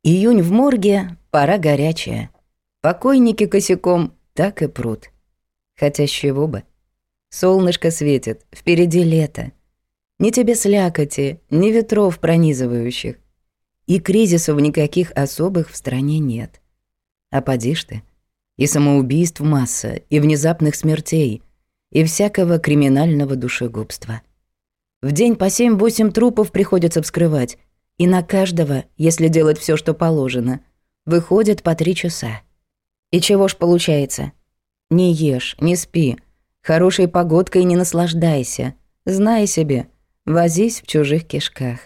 Июнь в морге — пора горячая. Покойники косяком так и прут. Хотя с чего бы? Солнышко светит, впереди лето. Ни тебе слякоти, ни ветров пронизывающих. И кризисов никаких особых в стране нет. А поди ж ты, и самоубийств масса, и внезапных смертей, и всякого криминального душегубства. В день по 7-8 трупов приходится вскрывать, и на каждого, если делать все, что положено, выходит по 3 часа. И чего ж получается? Не ешь, не спи, хорошей погодкой не наслаждайся, знай себе, возись в чужих кишках.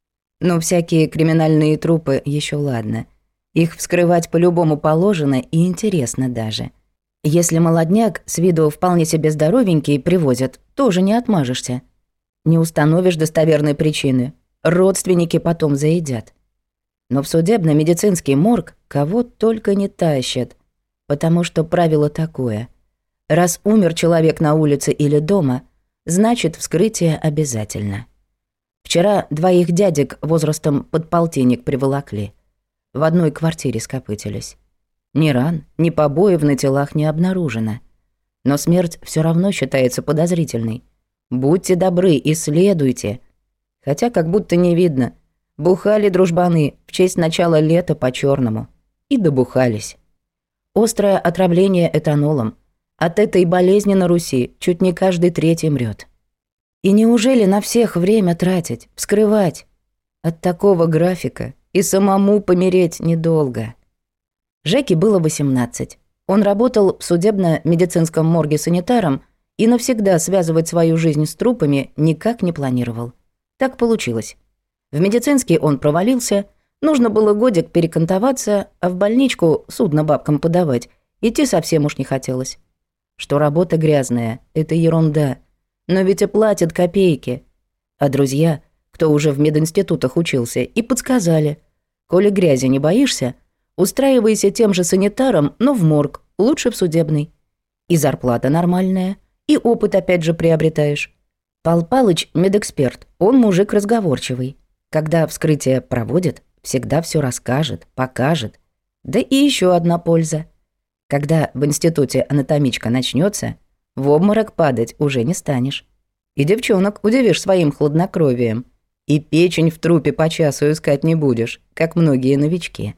Но всякие криминальные трупы еще ладно. Их вскрывать по-любому положено и интересно даже. Если молодняк с виду вполне себе здоровенький привозят, тоже не отмажешься. Не установишь достоверной причины, родственники потом заедят. Но в судебно-медицинский морг кого только не тащат, потому что правило такое. Раз умер человек на улице или дома, значит, вскрытие обязательно. Вчера 2 дядек возрастом под полтинник приволокли. В одной квартире скопытились. Ни ран, ни побоев на телах не обнаружено. Но смерть все равно считается подозрительной. Будьте добры, исследуйте. Хотя как будто не видно. Бухали дружбаны в честь начала лета по-черному. И добухались. Острое отравление этанолом. От этой болезни на Руси чуть не каждый 3-й мрёт. И неужели на всех время тратить, вскрывать? От такого графика и самому помереть недолго. Жеке было 18. Он работал в судебно-медицинском морге санитаром и навсегда связывать свою жизнь с трупами никак не планировал. Так получилось. В медицинский он провалился, нужно было годик перекантоваться, а в больничку судно бабкам подавать идти совсем уж не хотелось. Что работа грязная — это ерунда, но ведь и платят копейки. А друзья, кто уже в мединститутах учился, и подсказали: коли грязи не боишься, устраивайся тем же санитаром, но в морг, лучше в судебный. И зарплата нормальная, и опыт опять же приобретаешь. Пал Палыч — медэксперт, он мужик разговорчивый. Когда вскрытие проводит, всегда все расскажет, покажет. Да и еще одна польза. Когда в институте анатомичка начнется, в обморок падать уже не станешь. И девчонок удивишь своим хладнокровием. И печень в трупе по часу искать не будешь, как многие новички.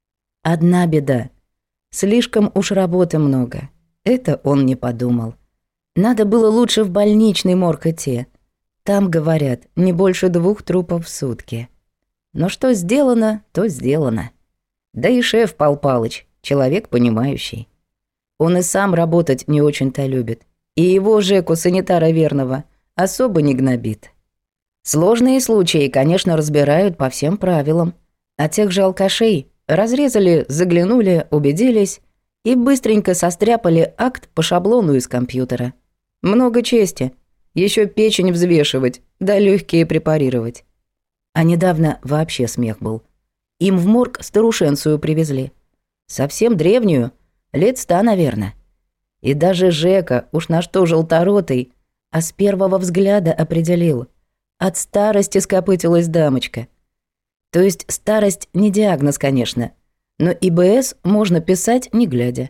Одна беда. Слишком уж работы много. Это он не подумал. Надо было лучше в больничный морг идти. Там, говорят, не больше 2 трупов в сутки. Но что сделано, то сделано. Да и шеф Пал Палыч, человек понимающий. Он и сам работать не очень-то любит. И его Жеку, санитара верного, особо не гнобит. Сложные случаи, конечно, разбирают по всем правилам. А тех же алкашей разрезали, заглянули, убедились и быстренько состряпали акт по шаблону из компьютера. Много чести. Еще печень взвешивать, да легкие препарировать. А недавно вообще смех был. Им в морг старушенцию привезли. Совсем древнюю, лет 100, наверное. И даже Жека, уж на что желторотый, а с первого взгляда определил. От старости скопытилась дамочка. То есть старость не диагноз, конечно, но ИБС можно писать не глядя.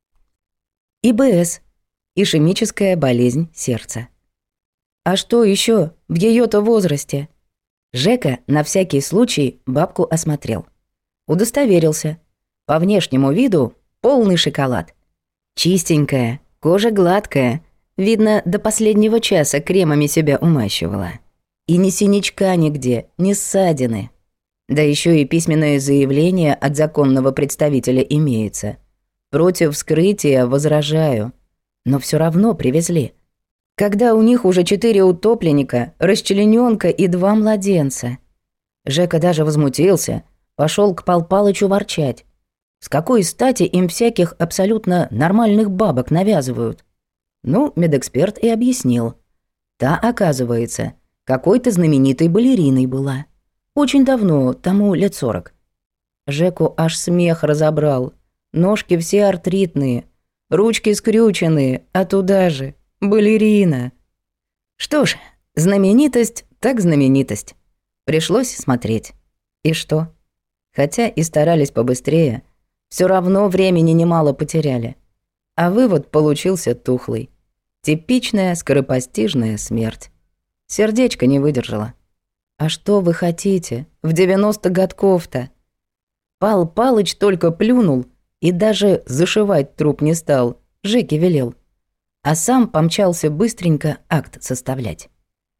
ИБС – ишемическая болезнь сердца. А что еще в ее-то возрасте? Жека на всякий случай бабку осмотрел. Удостоверился. По внешнему виду полный шоколад. Чистенькая, кожа гладкая. Видно, до последнего часа кремами себя умащивала. И ни синячка нигде, ни ссадины. Да еще и письменное заявление от законного представителя имеется. Против вскрытия возражаю. Но все равно привезли. Когда у них уже 4 утопленника, расчленёнка и 2 младенца. Жека даже возмутился, пошел к Пал Палычу ворчать. С какой стати им всяких абсолютно нормальных бабок навязывают? Ну, медэксперт и объяснил. Та, оказывается, какой-то знаменитой балериной была. Очень давно, тому лет 40. Жеку аж смех разобрал. Ножки все артритные, ручки скрюченные, а туда же балерина. Что ж, знаменитость так знаменитость. Пришлось смотреть. И что? Хотя и старались побыстрее, все равно времени немало потеряли. А вывод получился тухлый. Типичная скоропостижная смерть. Сердечко не выдержало. А что вы хотите? В 90 годков-то. Пал Палыч только плюнул и даже зашивать труп не стал, Жеке велел. А сам помчался быстренько акт составлять.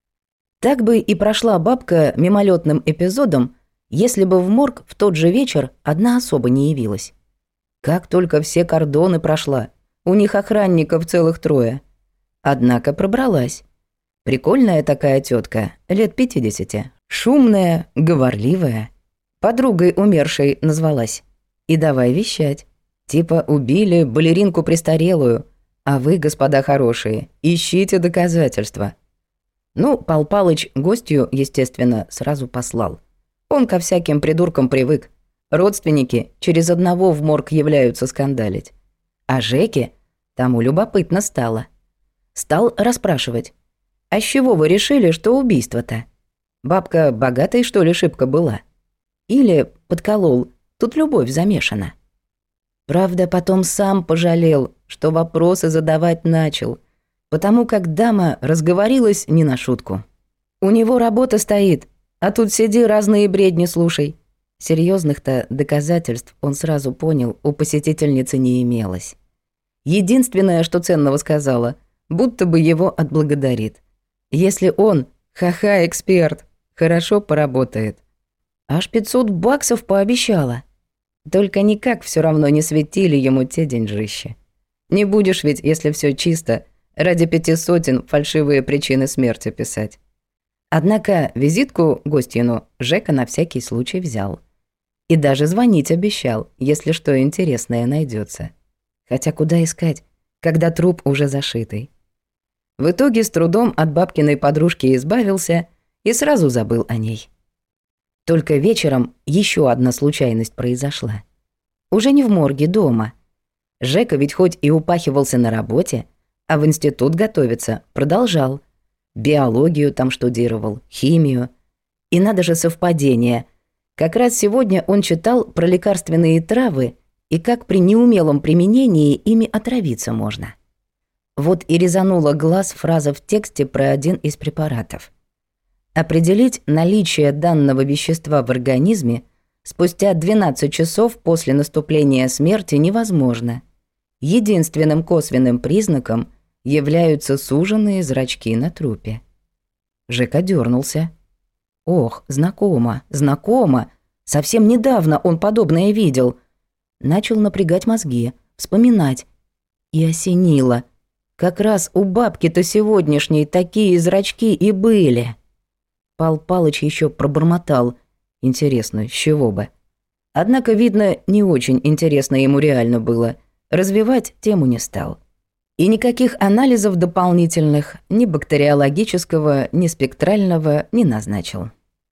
Так бы и прошла бабка мимолетным эпизодом, если бы в морг в тот же вечер одна особа не явилась. Как только все кордоны прошла, у них охранников целых 3. Однако пробралась. Прикольная такая тетка, лет 50, шумная, говорливая. Подругой умершей назвалась. И давай вещать. Типа убили балеринку престарелую, а вы, господа хорошие, ищите доказательства. Ну, Пал Палыч гостью, естественно, сразу послал. Он ко всяким придуркам привык. Родственники через одного в морг являются скандалить. А Жеке тому любопытно стало. Стал расспрашивать. «А с чего вы решили, что убийство-то? Бабка богатой, что ли, шибко была? Или подколол, тут любовь замешана?» Правда, потом сам пожалел, что вопросы задавать начал, потому как дама разговорилась не на шутку. «У него работа стоит, а тут сиди разные бредни слушай». Серьезных-то доказательств он сразу понял, у посетительницы не имелось. Единственное, что ценного сказала, будто бы его отблагодарит. Если он, ха-ха, эксперт, хорошо поработает. Аж $500 пообещала. Только никак все равно не светили ему те деньжища. Не будешь ведь, если все чисто, ради 500 фальшивые причины смерти писать. Однако визитку гостину Жека на всякий случай взял. И даже звонить обещал, если что интересное найдется. Хотя куда искать, когда труп уже зашитый. В итоге с трудом от бабкиной подружки избавился и сразу забыл о ней. Только вечером еще одна случайность произошла. Уже не в морге, дома. Жека ведь хоть и упахивался на работе, а в институт готовиться продолжал. Биологию там штудировал, химию. И надо же совпадение. Как раз сегодня он читал про лекарственные травы и как при неумелом применении ими отравиться можно. Вот и резанула глаз фраза в тексте про один из препаратов. Определить наличие данного вещества в организме спустя 12 часов после наступления смерти невозможно. Единственным косвенным признаком являются суженные зрачки на трупе. Жека дернулся. Ох, знакомо, знакомо. Совсем недавно он подобное видел. Начал напрягать мозги, вспоминать. И осенило. Как раз у бабки-то сегодняшней такие зрачки и были. Пал Палыч еще пробормотал. Интересно, с чего бы? Однако, видно, не очень интересно ему реально было. Развивать тему не стал. И никаких анализов дополнительных, ни бактериологического, ни спектрального не назначил.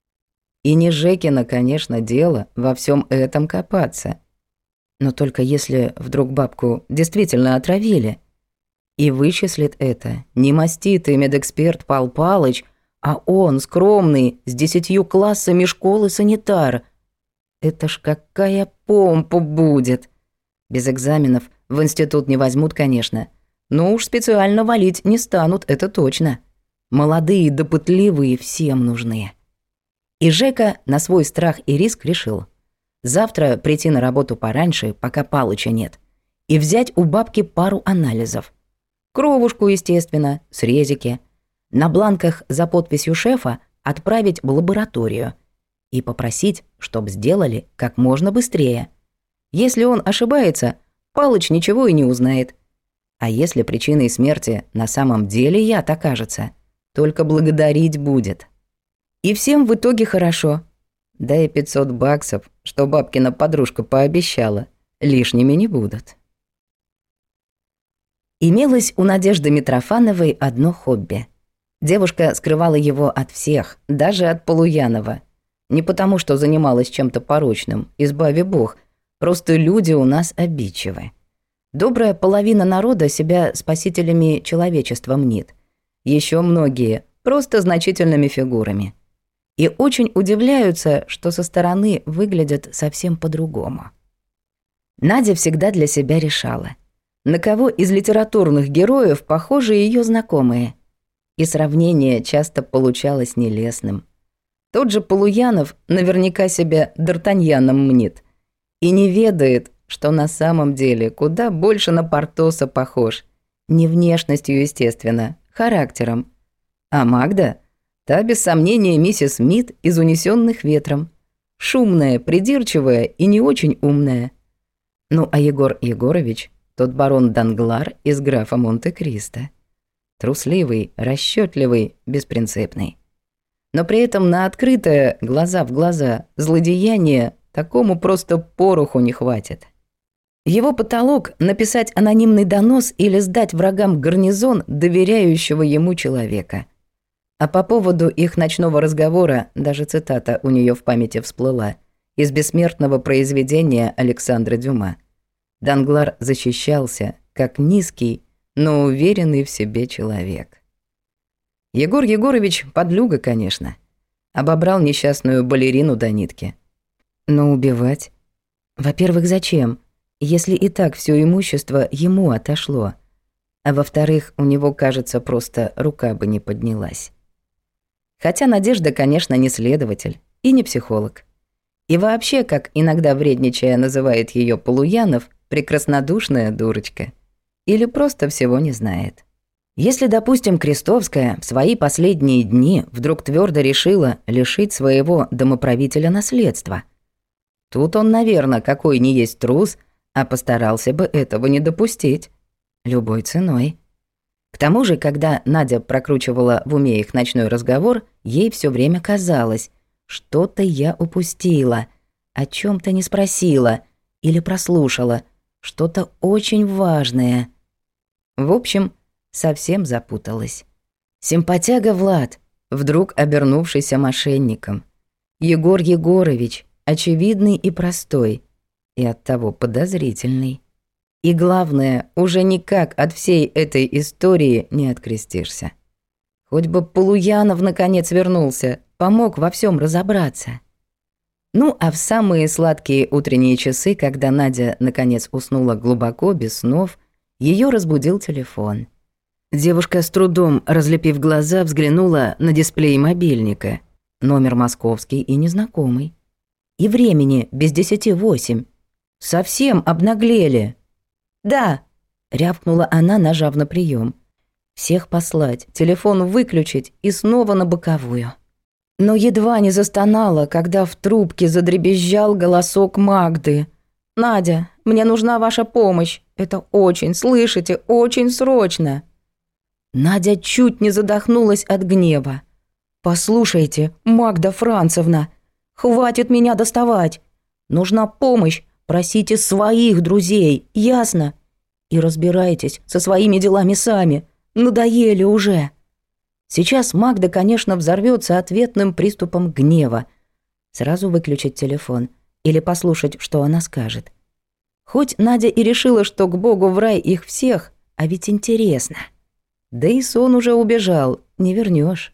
И не Жекина, конечно, дело во всем этом копаться. Но только если вдруг бабку действительно отравили. И вычислит это не маститый медэксперт Пал Палыч, а он, скромный, с 10 классами школы санитар. Это ж какая помпа будет. Без экзаменов в институт не возьмут, конечно. Но уж специально валить не станут, это точно. Молодые да пытливые всем нужны. И Жека на свой страх и риск решил. Завтра прийти на работу пораньше, пока Палыча нет, и взять у бабки пару анализов. Кровушку, естественно, срезики. На бланках за подписью шефа отправить в лабораторию и попросить, чтоб сделали как можно быстрее. Если он ошибается, Палыч ничего и не узнает. А если причиной смерти на самом деле яд окажется, только благодарить будет. И всем в итоге хорошо. Да и $500, что бабкина подружка пообещала, лишними не будут. Имелось у Надежды Митрофановой одно хобби. Девушка скрывала его от всех, даже от Полуянова. Не потому, что занималась чем-то порочным, избави бог, просто люди у нас обидчивы. Добрая половина народа себя спасителями человечества мнит. Еще многие просто значительными фигурами. и очень удивляются, что со стороны выглядят совсем по-другому. Надя всегда для себя решала, на кого из литературных героев похожи ее знакомые, и сравнение часто получалось нелестным. Тот же Полуянов наверняка себя Д'Артаньяном мнит и не ведает, что на самом деле куда больше на Портоса похож. Не внешностью, естественно, характером. А Магда, та без сомнения миссис Смит из «Унесённых ветром». Шумная, придирчивая и не очень умная. Ну а Егор Егорович, тот барон Данглар из графа Монте-Кристо. Трусливый, расчётливый, беспринципный. Но при этом на открытое, глаза в глаза, злодеяние такому просто пороху не хватит. Его потолок — написать анонимный донос или сдать врагам гарнизон доверяющего ему человека. А по поводу их ночного разговора даже цитата у нее в памяти всплыла из бессмертного произведения Александра Дюма. Данглар защищался, как низкий, но уверенный в себе человек. Егор Егорович подлюга, конечно. Обобрал несчастную балерину до нитки. Но убивать? Во-первых, зачем, если и так все имущество ему отошло? А во-вторых, у него, кажется, просто рука бы не поднялась. Хотя Надежда, конечно, не следователь и не психолог. И вообще, как иногда вредничая называет ее Полуянов, прекраснодушная дурочка. Или просто всего не знает. Если, допустим, Крестовская в свои последние дни вдруг твердо решила лишить своего домоправителя наследства, тут он, наверное, какой ни есть трус, а постарался бы этого не допустить. Любой ценой. К тому же, когда Надя прокручивала в уме их ночной разговор, ей все время казалось, что-то я упустила, о чем то не спросила или прослушала, что-то очень важное. В общем, совсем запуталась. Симпатяга Влад, вдруг обернувшийся мошенником. Егор Егорович, очевидный и простой, и оттого подозрительный. И главное, уже никак от всей этой истории не открестишься. Хоть бы Полуянов наконец вернулся, помог во всем разобраться. Ну, а в самые сладкие утренние часы, когда Надя наконец уснула глубоко, без снов, ее разбудил телефон. Девушка с трудом, разлепив глаза, взглянула на дисплей мобильника. Номер московский и незнакомый. И времени без 10:08. Совсем обнаглели. «Да», — рявкнула она, нажав на прием. Всех послать, телефон выключить и снова на боковую. Но едва не застонала, когда в трубке задребезжал голосок Магды. «Надя, мне нужна ваша помощь. Это очень, слышите, очень срочно». Надя чуть не задохнулась от гнева. «Послушайте, Магда Францевна, хватит меня доставать. Нужна помощь, просите своих друзей, ясно? И разбирайтесь со своими делами сами, надоели уже». Сейчас Магда, конечно, взорвётся ответным приступом гнева. Сразу выключить телефон или послушать, что она скажет. Хоть Надя и решила, что к Богу в рай их всех, а ведь интересно. Да и сон уже убежал, не вернёшь.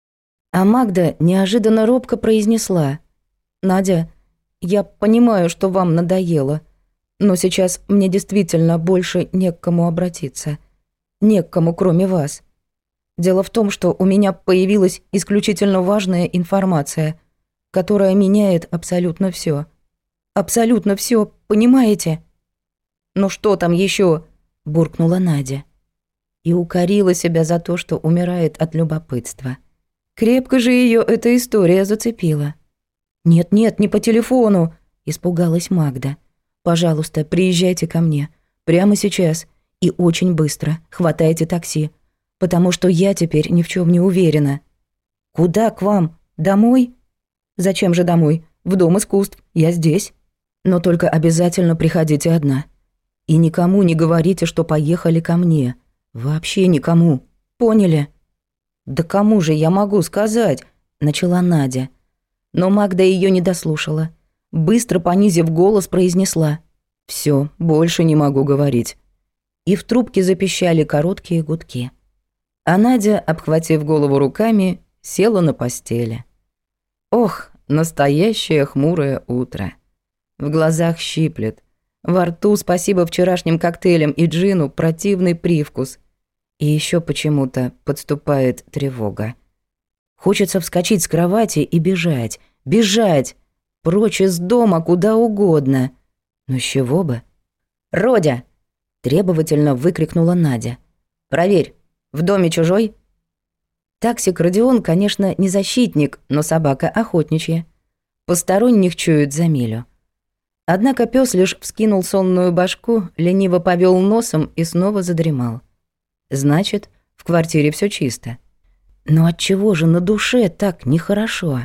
А Магда неожиданно робко произнесла: «Надя, я понимаю, что вам надоело, но сейчас мне действительно больше не к кому обратиться. Не к кому, кроме вас. Дело в том, что у меня появилась исключительно важная информация, которая меняет абсолютно всё. Абсолютно всё, понимаете?» «Ну что там ещё?» – буркнула Надя. И укорила себя за то, что умирает от любопытства. Крепко же её эта история зацепила. «Нет-нет, не по телефону», – испугалась Магда. «Пожалуйста, приезжайте ко мне. Прямо сейчас. И очень быстро. Хватайте такси. Потому что я теперь ни в чём не уверена». «Куда к вам? Домой?» «Зачем же домой? В Дом искусств. Я здесь. Но только обязательно приходите одна. И никому не говорите, что поехали ко мне. Вообще никому. Поняли?» «Да кому же я могу сказать?» – начала Надя. Но Магда её не дослушала. Быстро понизив голос, произнесла: «Всё, больше не могу говорить». И в трубке запищали короткие гудки. А Надя, обхватив голову руками, села на постели. Ох, настоящее хмурое утро. В глазах щиплет. Во рту, спасибо вчерашним коктейлям и джину, противный привкус. И еще почему-то подступает тревога. Хочется вскочить с кровати и бежать. Бежать! Прочь из дома, куда угодно. Но с чего бы? «Родя!» – требовательно выкрикнула Надя. «Проверь, в доме чужой?» Таксик Родион, конечно, не защитник, но собака охотничья. Посторонних чуют за милю. Однако пес лишь вскинул сонную башку, лениво повел носом и снова задремал. Значит, в квартире все чисто. Но отчего же на душе так нехорошо?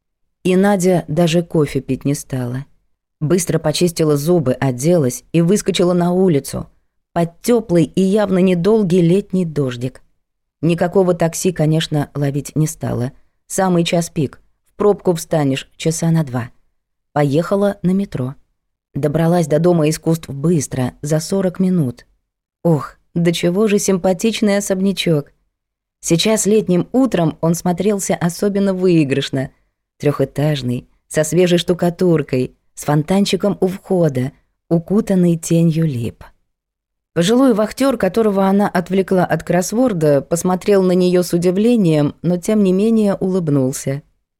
И Надя даже кофе пить не стала. Быстро почистила зубы, оделась и выскочила на улицу. Под тёплый и явно недолгий летний дождик. Никакого такси, конечно, ловить не стала. Самый час пик. В пробку встанешь часа на 2. Поехала на метро. Добралась до Дома искусств быстро, за 40 минут. Ох, до чего же симпатичный особнячок. Сейчас летним утром он смотрелся особенно выигрышно. Трехэтажный, со свежей штукатуркой, с фонтанчиком у входа, укутанный тенью лип. Пожилой вахтер, которого она отвлекла от кроссворда, посмотрел на нее с удивлением, но тем не менее улыбнулся.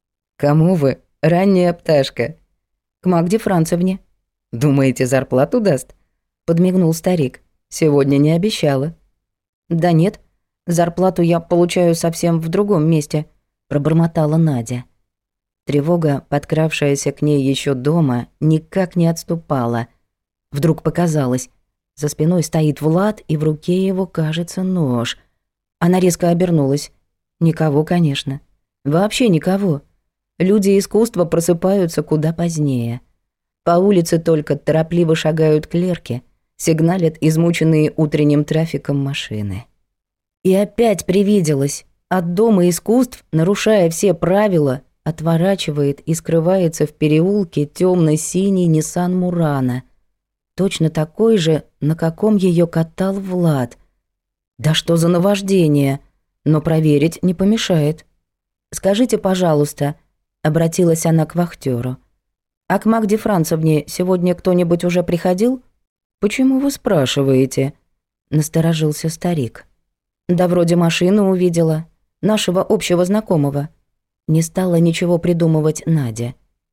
«Кому вы, ранняя пташка?» «К Магде Францевне». «Думаете, зарплату даст?» — подмигнул старик. «Сегодня не обещала». «Да нет, зарплату я получаю совсем в другом месте», — пробормотала Надя. Тревога, подкравшаяся к ней еще дома, никак не отступала. Вдруг показалось, за спиной стоит Влад, и в руке его, кажется, нож. Она резко обернулась. Никого, конечно. Вообще никого. Люди искусства просыпаются куда позднее. По улице только торопливо шагают клерки, сигналят измученные утренним трафиком машины. И опять привиделось. От Дома искусств, нарушая все правила, отворачивает и скрывается в переулке темно-синий Nissan Murano. Точно такой же, на каком ее катал Влад. Да что за наваждение? Но проверить не помешает. «Скажите, пожалуйста», — обратилась она к вахтеру, «а к Магде Францевне сегодня кто-нибудь уже приходил?» «Почему вы спрашиваете?» — насторожился старик. «Да вроде машину увидела, нашего общего знакомого». Не стала ничего придумывать Надя.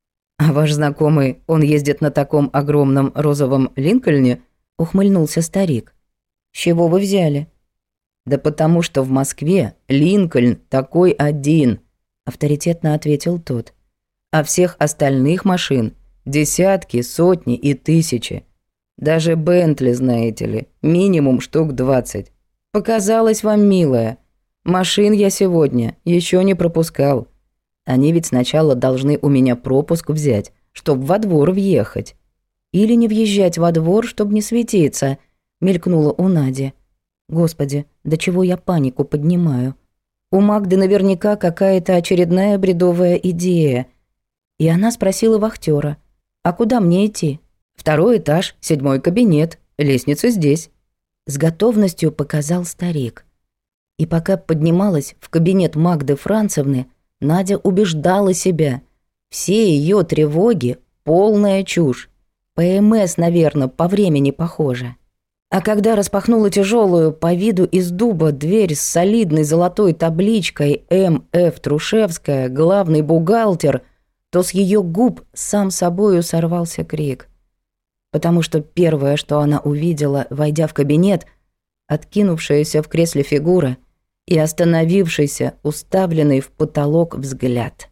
«А ваш знакомый, он ездит на таком огромном розовом Линкольне?» — ухмыльнулся старик. «С чего вы взяли?» «Да потому что в Москве Линкольн такой один», — авторитетно ответил тот. «А всех остальных машин десятки, сотни и тысячи. Даже Бентли, знаете ли, минимум штук 20. Показалось вам, милая. Машин я сегодня еще не пропускал. Они ведь сначала должны у меня пропуск взять, чтоб во двор въехать. Или не въезжать во двор, чтоб не светиться», — мелькнула у Нади. «Господи, до чего я панику поднимаю? У Магды наверняка какая-то очередная бредовая идея». И она спросила вахтера: «А куда мне идти?» «2 этаж, 7 кабинет, лестница здесь». С готовностью показал старик. И пока поднималась в кабинет Магды Францевны, Надя убеждала себя. Все ее тревоги — полная чушь. ПМС, наверное, по времени похоже. А когда распахнула тяжелую по виду из дуба дверь с солидной золотой табличкой «М.Ф. Трушевская, главный бухгалтер», то с ее губ сам собою сорвался крик. Потому что первое, что она увидела, войдя в кабинет, откинувшаяся в кресле фигура и остановившийся, уставленный в потолок взгляд.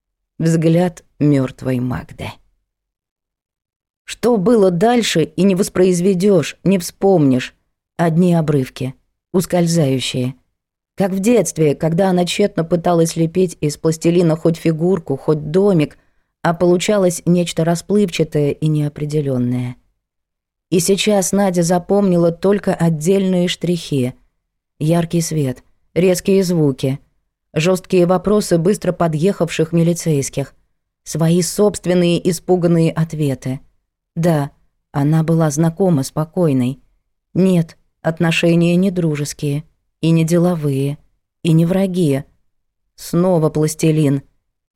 Взгляд мертвой Магды. Что было дальше, и не воспроизведешь, не вспомнишь. Одни обрывки, ускользающие. Как в детстве, когда она тщетно пыталась лепить из пластилина хоть фигурку, хоть домик, а получалось нечто расплывчатое и неопределённое. И сейчас Надя запомнила только отдельные штрихи. Яркий свет, резкие звуки, жесткие вопросы быстро подъехавших милицейских, свои собственные испуганные ответы. Да, она была знакома с покойной. Нет, отношения не дружеские, и не деловые, и не враги. Снова пластилин.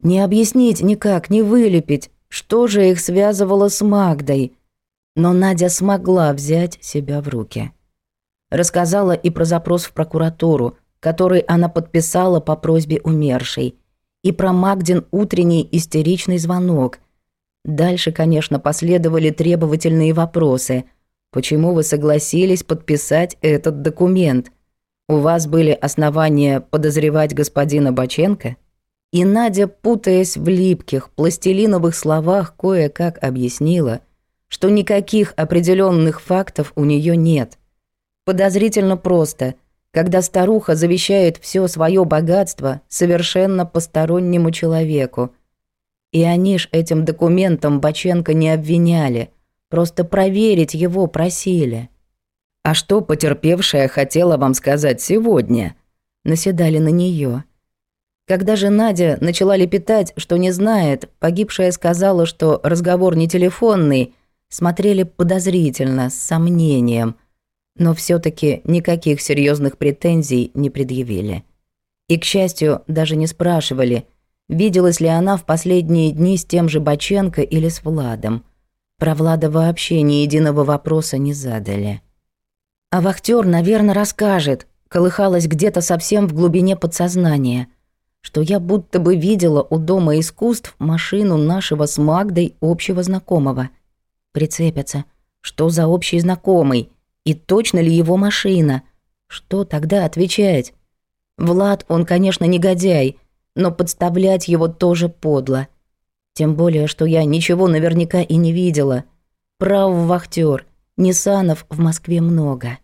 Не объяснить никак, не вылепить, что же их связывало с Магдой. Но Надя смогла взять себя в руки. Рассказала и про запрос в прокуратуру, который она подписала по просьбе умершей, и про Магдин утренний истеричный звонок. Дальше, конечно, последовали требовательные вопросы. Почему вы согласились подписать этот документ? У вас были основания подозревать господина Боченко? И Надя, путаясь в липких, пластилиновых словах, кое-как объяснила, что никаких определенных фактов у нее нет. Подозрительно просто, когда старуха завещает все свое богатство совершенно постороннему человеку. И они ж этим документом Боченко не обвиняли, просто проверить его просили. «А что потерпевшая хотела вам сказать сегодня?» Наседали на нее. Когда же Надя начала лепетать, что не знает, погибшая сказала, что разговор не телефонный, смотрели подозрительно, с сомнением, но все таки никаких серьезных претензий не предъявили. И, к счастью, даже не спрашивали, виделась ли она в последние дни с тем же Боченко или с Владом. Про Влада вообще ни единого вопроса не задали. А вахтер, наверное, расскажет, колыхалась где-то совсем в глубине подсознания, что я будто бы видела у Дома искусств машину нашего с Магдой общего знакомого. Прицепятся, что за общий знакомый, и точно ли его машина? Что тогда отвечать? Влад, он, конечно, негодяй, но подставлять его тоже подло. Тем более, что я ничего наверняка и не видела. Прав вахтер, Ниссанов в Москве много.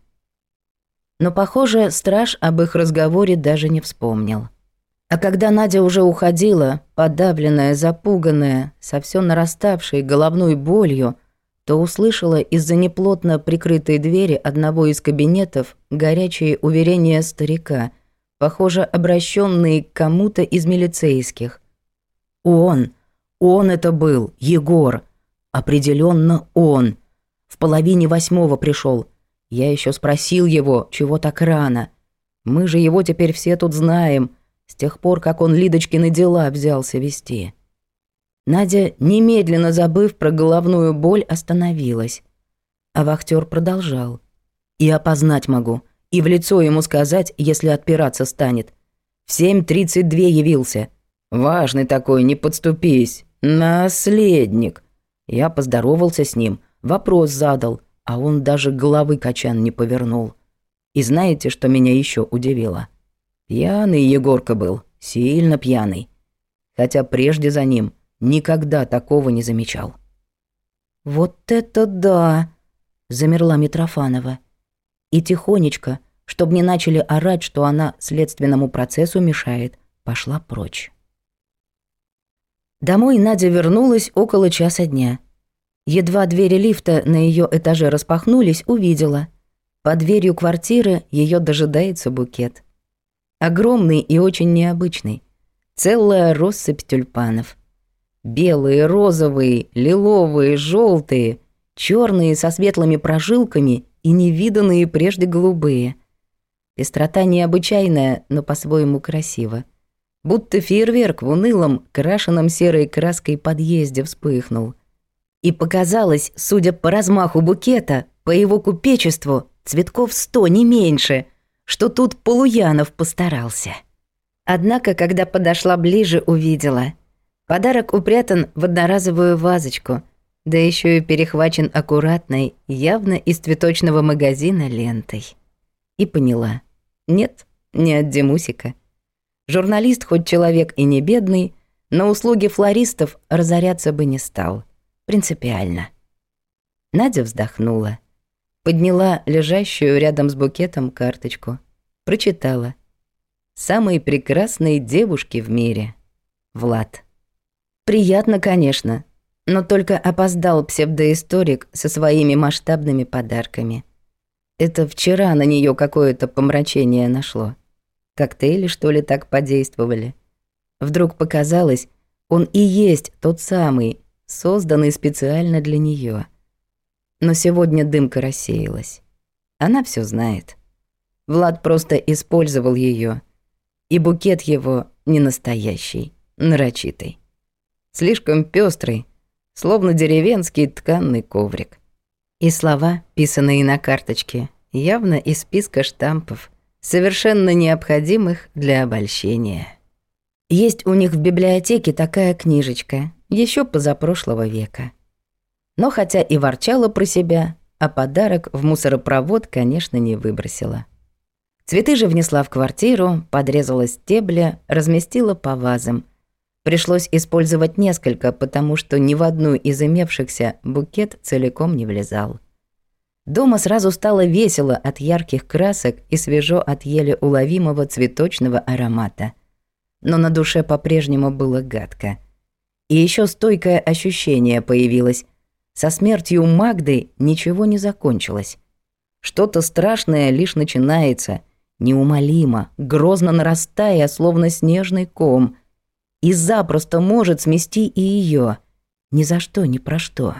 Но, похоже, страж об их разговоре даже не вспомнил. А когда Надя уже уходила, подавленная, запуганная, со всё нараставшей головной болью, то услышала из-за неплотно прикрытой двери одного из кабинетов горячие уверения старика, похоже, обращенные к кому-то из милицейских. Он это был, Егор. Определенно он. В 7:30 пришел. Я еще спросил его, чего так рано. Мы же его теперь все тут знаем, с тех пор, как он Лидочкины дела взялся вести. Надя, немедленно забыв про головную боль, остановилась. А вахтер продолжал. И опознать могу, и в лицо ему сказать, если отпираться станет. В 7:32 явился. Важный такой, не подступись. Наследник. Я поздоровался с ним, вопрос задал, а он даже головы качан не повернул. И знаете, что меня еще удивило? Пьяный Егорка был, сильно пьяный. Хотя прежде за ним никогда такого не замечал. «Вот это да!» – замерла Митрофанова. И тихонечко, чтобы не начали орать, что она следственному процессу мешает, пошла прочь. Домой Надя вернулась около часа дня. Едва двери лифта на ее этаже распахнулись, увидела. Под дверью квартиры ее дожидается букет. Огромный и очень необычный. Целая россыпь тюльпанов. Белые, розовые, лиловые, желтые, черные со светлыми прожилками и невиданные прежде голубые. Пестрота необычайная, но по-своему красиво. Будто фейерверк в унылом, крашеном серой краской подъезде вспыхнул. И показалось, судя по размаху букета, по его купечеству, цветков 100, не меньше, что тут Полуянов постарался. Однако, когда подошла ближе, увидела. Подарок упрятан в одноразовую вазочку, да еще и перехвачен аккуратной, явно из цветочного магазина лентой. И поняла. Нет, не от Димусика. Журналист хоть человек и не бедный, но услуги флористов разоряться бы не стал. Принципиально. Надя вздохнула. Подняла лежащую рядом с букетом карточку. Прочитала. «Самой прекрасной девушки в мире. Влад». Приятно, конечно, но только опоздал псевдоисторик со своими масштабными подарками. Это вчера на нее какое-то помрачение нашло. Коктейли, что ли, так подействовали. Вдруг показалось, он и есть тот самый, созданный специально для нее. Но сегодня дымка рассеялась. Она все знает. Влад просто использовал ее, и букет его не настоящий, нарочитый. Слишком пестрый, словно деревенский тканный коврик. И слова, писанные на карточке, явно из списка штампов, совершенно необходимых для обольщения. Есть у них в библиотеке такая книжечка, еще позапрошлого века. Но хотя и ворчала про себя, а подарок в мусоропровод, конечно, не выбросила. Цветы же внесла в квартиру, подрезала стебли, разместила по вазам. Пришлось использовать несколько, потому что ни в одну из имевшихся букет целиком не влезал. Дома сразу стало весело от ярких красок и свежо от еле уловимого цветочного аромата. Но на душе по-прежнему было гадко. И еще стойкое ощущение появилось. Со смертью Магды ничего не закончилось. Что-то страшное лишь начинается, неумолимо, грозно нарастая, словно снежный ком, и запросто может смести и ее. Ни за что, ни про что.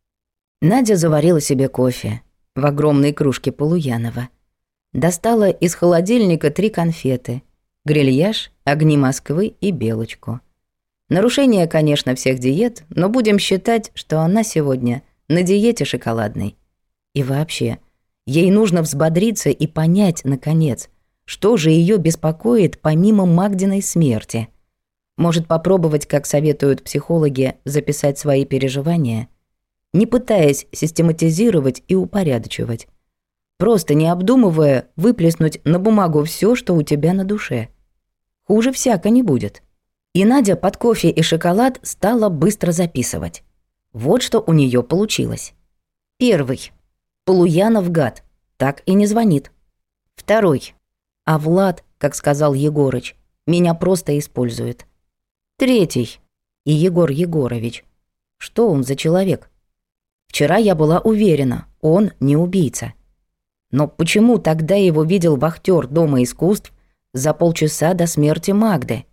Надя заварила себе кофе в огромной кружке Полуянова. Достала из холодильника 3 конфеты, грильяж, огни Москвы и белочку. Нарушение, конечно, всех диет, но будем считать, что она сегодня на диете шоколадной. И вообще, ей нужно взбодриться и понять, наконец, что же ее беспокоит помимо Магдиной смерти. Может попробовать, как советуют психологи, записать свои переживания, не пытаясь систематизировать и упорядочивать. Просто не обдумывая, выплеснуть на бумагу все, что у тебя на душе. Хуже всяко не будет. И Надя под кофе и шоколад стала быстро записывать. Вот что у нее получилось. 1. Полуянов гад, так и не звонит. 2. А Влад, как сказал Егорыч, меня просто использует. 3. И Егор Егорович. Что он за человек? Вчера я была уверена, он не убийца. Но почему тогда его видел вахтер Дома искусств за полчаса до смерти Магды?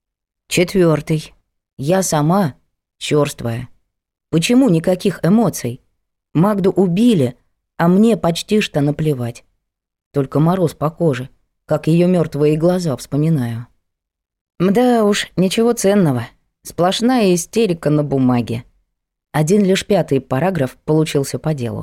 4. Я сама чёрствая. Почему никаких эмоций? Магду убили, а мне почти что наплевать. Только мороз по коже, как ее мертвые глаза вспоминаю. Мда уж, ничего ценного. Сплошная истерика на бумаге. Один лишь 5 параграф получился по делу.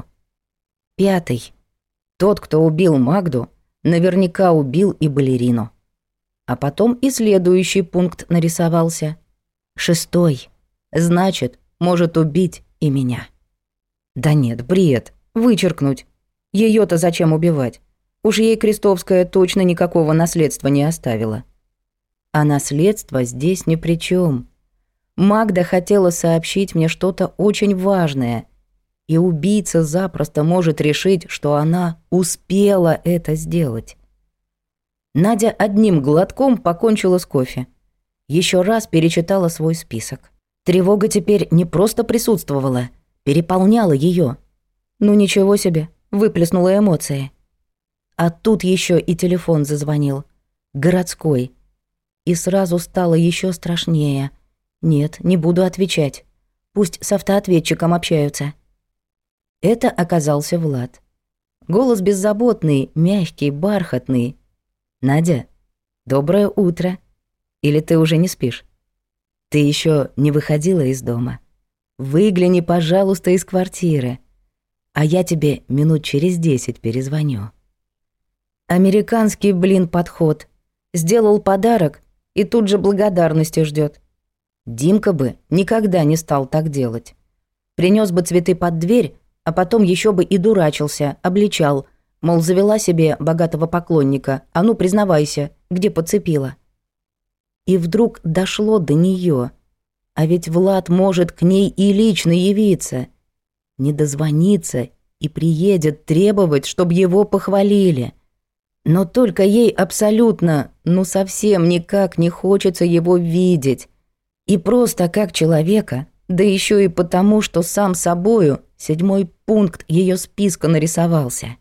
5. Тот, кто убил Магду, наверняка убил и балерину. А потом и следующий пункт нарисовался. 6. Значит, может убить и меня. Да нет, бред. Вычеркнуть. Её-то зачем убивать? Уж ей Крестовская точно никакого наследства не оставила. А наследство здесь ни при чём. Магда хотела сообщить мне что-то очень важное, и убийца запросто может решить, что она успела это сделать. Надя одним глотком покончила с кофе. Еще раз перечитала свой список. Тревога теперь не просто присутствовала, переполняла ее. Ну ничего себе, выплеснула эмоции. А тут еще и телефон зазвонил. Городской. И сразу стало еще страшнее. Нет, не буду отвечать. Пусть с автоответчиком общаются. Это оказался Влад. Голос беззаботный, мягкий, бархатный. «Надя, доброе утро. Или ты уже не спишь? Ты еще не выходила из дома? Выгляни, пожалуйста, из квартиры. А я тебе минут через 10 перезвоню». Американский, подход. Сделал подарок и тут же благодарности ждет. Димка бы никогда не стал так делать. Принес бы цветы под дверь, а потом еще бы и дурачился, обличал, мол, завела себе богатого поклонника, а ну признавайся, где подцепила. И вдруг дошло до нее, а ведь Влад может к ней и лично явиться, не дозвониться и приедет требовать, чтобы его похвалили. Но только ей абсолютно, совсем никак не хочется его видеть. И просто как человека, да еще и потому, что сам собою 7 пункт ее списка нарисовался.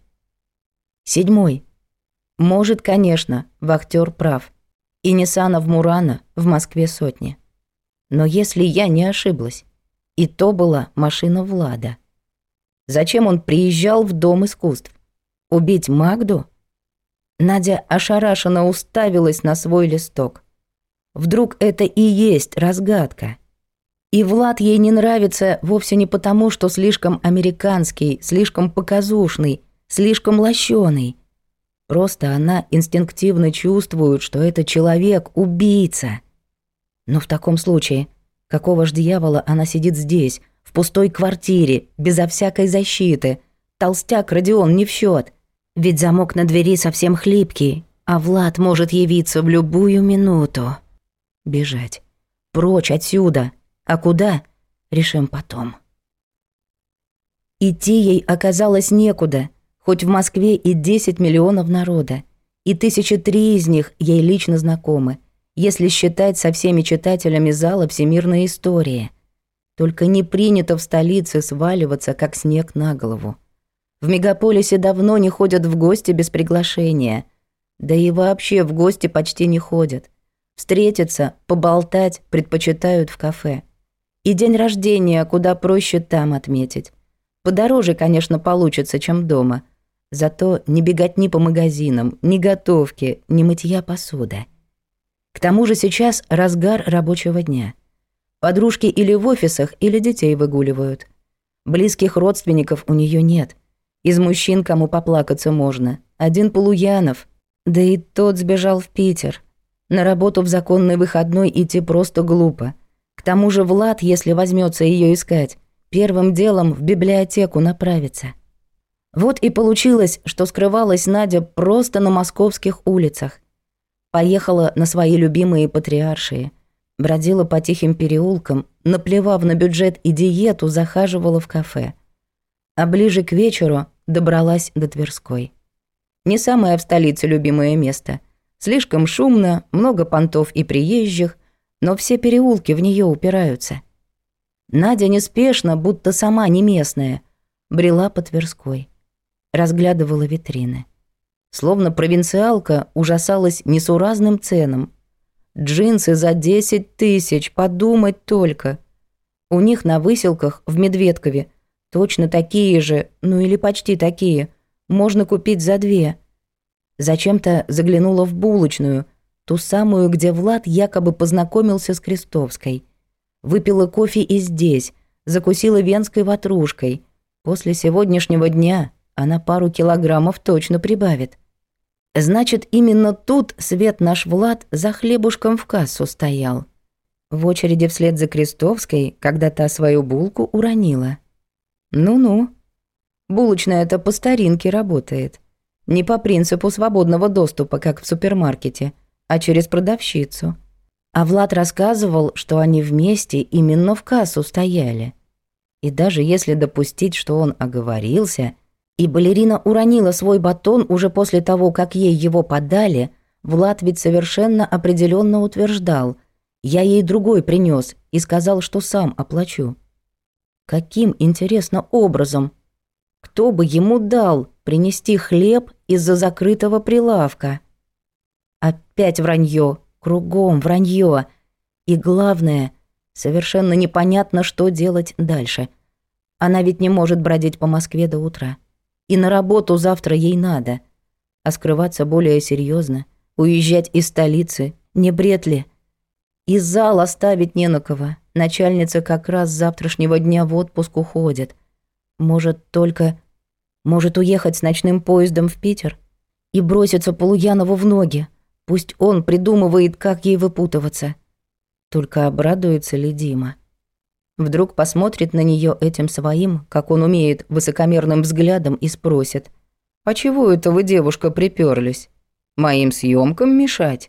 7. Может, конечно, вахтер прав. И Ниссанов Мурана в Москве сотни. Но если я не ошиблась, и то была машина Влада. Зачем он приезжал в Дом искусств? Убить Магду? Надя ошарашенно уставилась на свой листок. Вдруг это и есть разгадка? И Влад ей не нравится вовсе не потому, что слишком американский, слишком показушный, слишком лощеный. Просто она инстинктивно чувствует, что это человек-убийца. Но в таком случае, какого ж дьявола она сидит здесь, в пустой квартире, безо всякой защиты? Толстяк Родион не в счет. Ведь замок на двери совсем хлипкий, а Влад может явиться в любую минуту. Бежать. Прочь отсюда. А куда? Решим потом. Идти ей оказалось некуда, хоть в Москве и 10 миллионов народа, и 1003 из них ей лично знакомы, если считать со всеми читателями зала всемирной истории. Только не принято в столице сваливаться, как снег на голову. В мегаполисе давно не ходят в гости без приглашения. Да и вообще в гости почти не ходят. Встретиться, поболтать предпочитают в кафе. И день рождения куда проще там отметить. Подороже, конечно, получится, чем дома. Зато ни беготни по магазинам, ни готовки, ни мытья посуды. К тому же сейчас разгар рабочего дня. Подружки или в офисах, или детей выгуливают. Близких родственников у нее нет. Из мужчин кому поплакаться можно. Один Полуянов. Да и тот сбежал в Питер. На работу в законный выходной идти просто глупо. К тому же Влад, если возьмется ее искать, первым делом в библиотеку направится. Вот и получилось, что скрывалась Надя просто на московских улицах. Поехала на свои любимые Патриаршие, бродила по тихим переулкам, наплевав на бюджет и диету, захаживала в кафе. А ближе к вечеру добралась до Тверской. Не самое в столице любимое место. Слишком шумно, много понтов и приезжих, но все переулки в нее упираются. Надя неспешно, будто сама не местная, брела по Тверской. Разглядывала витрины. Словно провинциалка ужасалась несуразным ценам. Джинсы за 10 тысяч, подумать только. У них на выселках в Медведкове точно такие же, ну или почти такие, можно купить за 2. Зачем-то заглянула в булочную, ту самую, где Влад якобы познакомился с Крестовской. Выпила кофе и здесь, закусила венской ватрушкой. После сегодняшнего дня она пару килограммов точно прибавит. Значит, именно тут Свет наш Влад за хлебушком в кассу стоял. В очереди вслед за Крестовской, когда та свою булку уронила. Ну-ну, булочная-то по старинке работает. Не по принципу свободного доступа, как в супермаркете, а через продавщицу. А Влад рассказывал, что они вместе именно в кассу стояли. И даже если допустить, что он оговорился, и балерина уронила свой батон уже после того, как ей его подали, Влад ведь совершенно определенно утверждал: «Я ей другой принес и сказал, что сам оплачу». Каким, интересно, образом? Кто бы ему дал принести хлеб из-за закрытого прилавка? Опять вранье, кругом вранье. И главное, совершенно непонятно, что делать дальше. Она ведь не может бродить по Москве до утра. И на работу завтра ей надо. А скрываться более серьезно, уезжать из столицы, не бред ли? И зал оставить не на кого. Начальница как раз с завтрашнего дня в отпуск уходит. Может уехать с ночным поездом в Питер и броситься Полуянову в ноги. Пусть он придумывает, как ей выпутываться. Только обрадуется ли Дима? Вдруг посмотрит на нее этим своим, как он умеет, высокомерным взглядом и спросит: «А чего это вы, девушка, приперлись? Моим съемкам мешать?»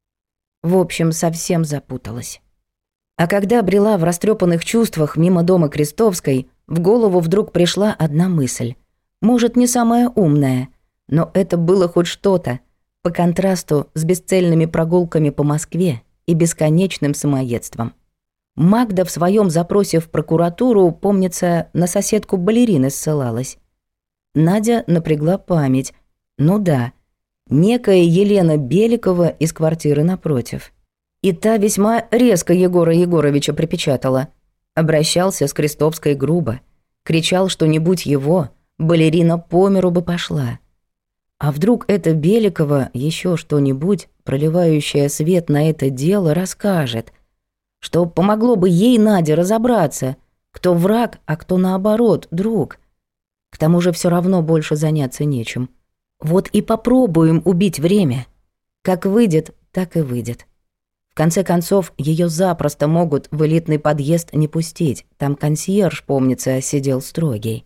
В общем, совсем запуталась. А когда брела в растрепанных чувствах мимо дома Крестовской, в голову вдруг пришла одна мысль. Может, не самая умная, но это было хоть что-то, по контрасту с бесцельными прогулками по Москве и бесконечным самоедством. Магда в своем запросе в прокуратуру, помнится, на соседку балерины ссылалась. Надя напрягла память. Ну да, некая Елена Беликова из квартиры напротив. И та весьма резко Егора Егоровича припечатала. Обращался с Крестовской грубо. Кричал, что не будь его, балерина по миру бы пошла. А вдруг это Беликова еще что-нибудь, проливающее свет на это дело, расскажет, что помогло бы ей, Наде, разобраться, кто враг, а кто наоборот, друг. К тому же все равно больше заняться нечем. Вот и попробуем убить время. Как выйдет, так и выйдет. В конце концов, ее запросто могут в элитный подъезд не пустить. Там консьерж, помнится, сидел строгий.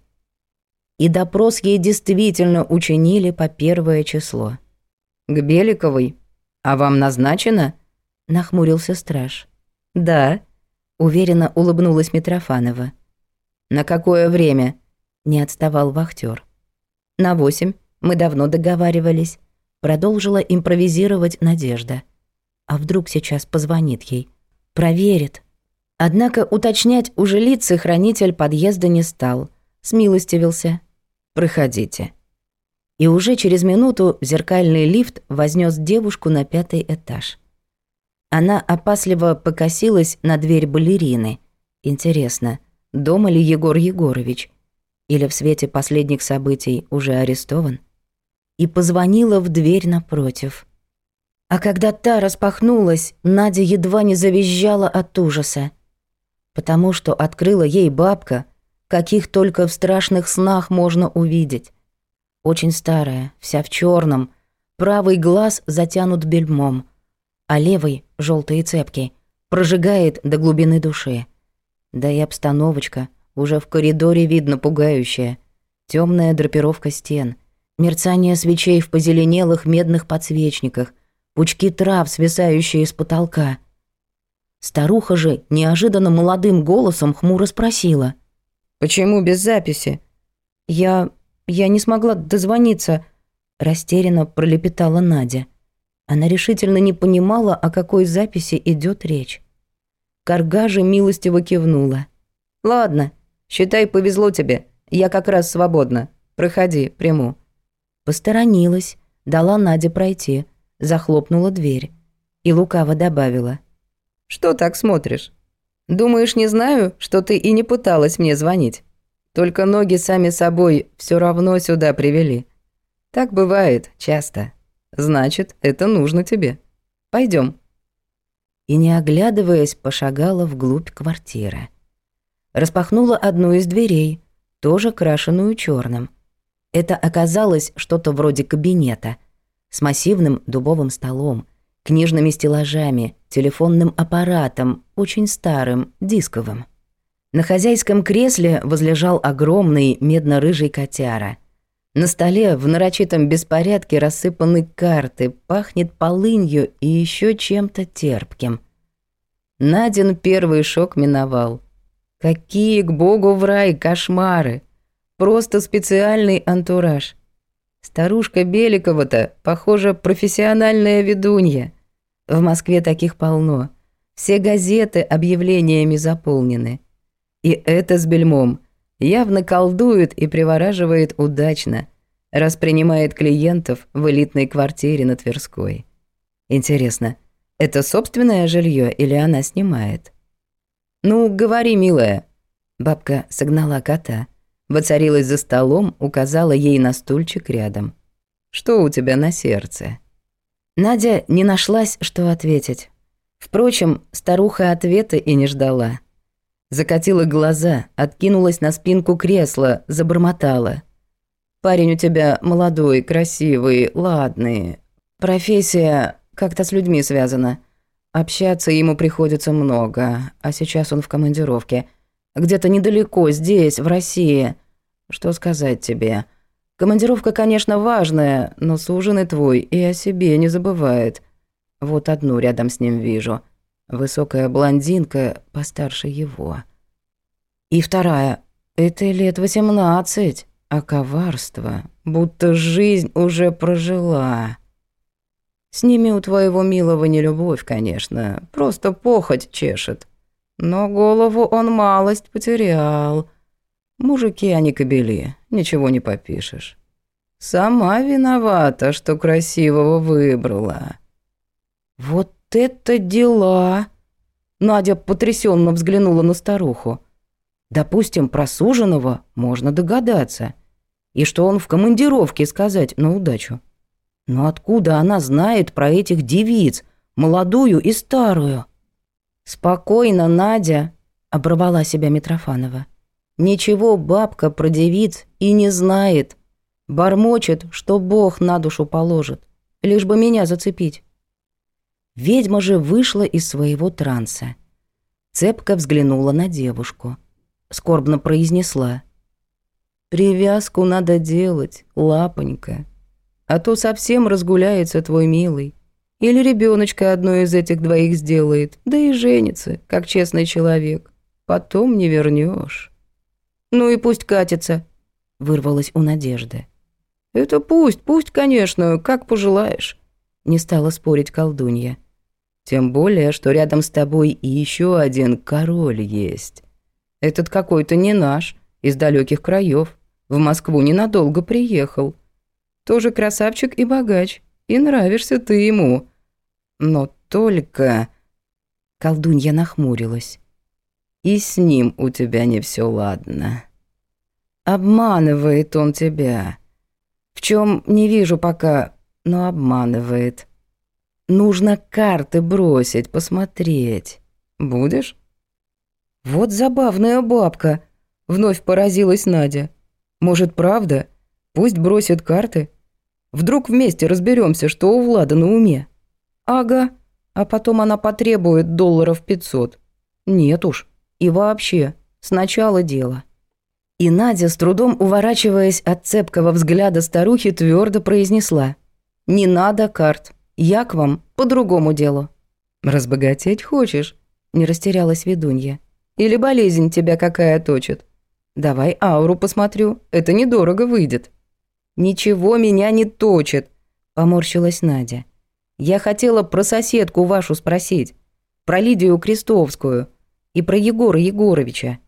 И допрос ей действительно учинили по 1 число. «К Беликовой? А вам назначено?» — нахмурился страж. «Да», — уверенно улыбнулась Митрофанова. «На какое время?» — не отставал вахтер. «На 8. Мы давно договаривались», — продолжила импровизировать Надежда. А вдруг сейчас позвонит ей? Проверит. Однако уточнять у жилицы хранитель подъезда не стал. Смилостивился. «Проходите». И уже через минуту зеркальный лифт вознес девушку на 5-й этаж. Она опасливо покосилась на дверь балерины. Интересно, дома ли Егор Егорович? Или в свете последних событий уже арестован? И позвонила в дверь напротив. А когда та распахнулась, Надя едва не завизжала от ужаса. Потому что открыла ей бабка, каких только в страшных снах можно увидеть. Очень старая, вся в черном, правый глаз затянут бельмом, а левый, желтый и цепкий, прожигает до глубины души. Да и обстановочка уже в коридоре видно пугающая. Темная драпировка стен, мерцание свечей в позеленелых медных подсвечниках, пучки трав, свисающие с потолка. Старуха же неожиданно молодым голосом хмуро спросила: «Почему без записи?» Я не смогла дозвониться», — растерянно пролепетала Надя. Она решительно не понимала, о какой записи идет речь. Карга же милостиво кивнула. «Ладно, считай, повезло тебе. Я как раз свободна. Проходи, приму». Посторонилась, дала Наде пройти, захлопнула дверь и лукаво добавила: «Что так смотришь? Думаешь, не знаю, что ты и не пыталась мне звонить? Только ноги сами собой все равно сюда привели. Так бывает часто. Значит, это нужно тебе. Пойдем». И, не оглядываясь, пошагала вглубь квартиры. Распахнула одну из дверей, тоже крашеную черным. Это оказалось что-то вроде кабинета с массивным дубовым столом, книжными стеллажами, телефонным аппаратом, очень старым, дисковым. На хозяйском кресле возлежал огромный медно-рыжий котяра. На столе в нарочитом беспорядке рассыпаны карты, пахнет полынью и еще чем-то терпким. Надин первый шок миновал. Какие к богу в рай кошмары! Просто специальный антураж. Старушка Беликова-то, похоже, профессиональная ведунья. В Москве таких полно. Все газеты объявлениями заполнены. И это с бельмом. Явно колдует и привораживает удачно, раз принимает клиентов в элитной квартире на Тверской. Интересно, это собственное жилье или она снимает? «Ну, говори, милая». Бабка согнала кота, воцарилась за столом, указала ей на стульчик рядом. «Что у тебя на сердце?» Надя не нашлась, что ответить. Впрочем, старуха ответа и не ждала. Закатила глаза, откинулась на спинку кресла, забормотала: «Парень у тебя молодой, красивый, ладный. Профессия как-то с людьми связана. Общаться ему приходится много, а сейчас он в командировке. Где-то недалеко, здесь, в России. Что сказать тебе? Командировка, конечно, важная, но суженый твой и о себе не забывает. Вот одну рядом с ним вижу. Высокая блондинка, постарше его. И вторая. Это лет 18, а коварство, будто жизнь уже прожила. С ними у твоего милого не любовь, конечно, просто похоть чешет. Но голову он малость потерял. Мужики они кобели, ничего не попишешь. Сама виновата, что красивого выбрала». «Вот это дела!» Надя потрясенно взглянула на старуху. «Допустим, про суженого можно догадаться. И что он в командировке сказать на удачу. Но откуда она знает про этих девиц, молодую и старую? «Спокойно, Надя», — оборвала себя Митрофанова. «Ничего бабка про девиц и не знает. Бормочет, что Бог на душу положит, лишь бы меня зацепить». Ведьма же вышла из своего транса. Цепко взглянула на девушку. Скорбно произнесла: «Привязку надо делать, лапонька, а то совсем разгуляется твой милый. Или ребеночка одной из этих двоих сделает, да и женится, как честный человек. Потом не вернешь». «Ну и пусть катится», — вырвалась у Надежды. «Это пусть, конечно, как пожелаешь», — не стала спорить колдунья. «Тем более, что рядом с тобой и еще один король есть. Этот какой-то не наш, из далеких краев, в Москву ненадолго приехал. Тоже красавчик и богач, и нравишься ты ему. Но только...» Колдунья нахмурилась. «И с ним у тебя не все ладно. Обманывает он тебя. В чем не вижу пока, но обманывает. Нужно карты бросить, посмотреть. Будешь?» «Вот забавная бабка», — вновь поразилась Надя. «Может, правда? Пусть бросит карты. Вдруг вместе разберемся, что у Влада на уме». «Ага, а потом она потребует $500. Нет уж, и вообще, сначала дело». И Надя, с трудом уворачиваясь от цепкого взгляда старухи, твердо произнесла: «Не надо карт, я к вам по другому делу». «Разбогатеть хочешь?» — не растерялась ведунья. «Или болезнь тебя какая точит? Давай ауру посмотрю, это недорого выйдет». «Ничего меня не точит», — поморщилась Надя. «Я хотела про соседку вашу спросить, про Лидию Крестовскую и про Егора Егоровича».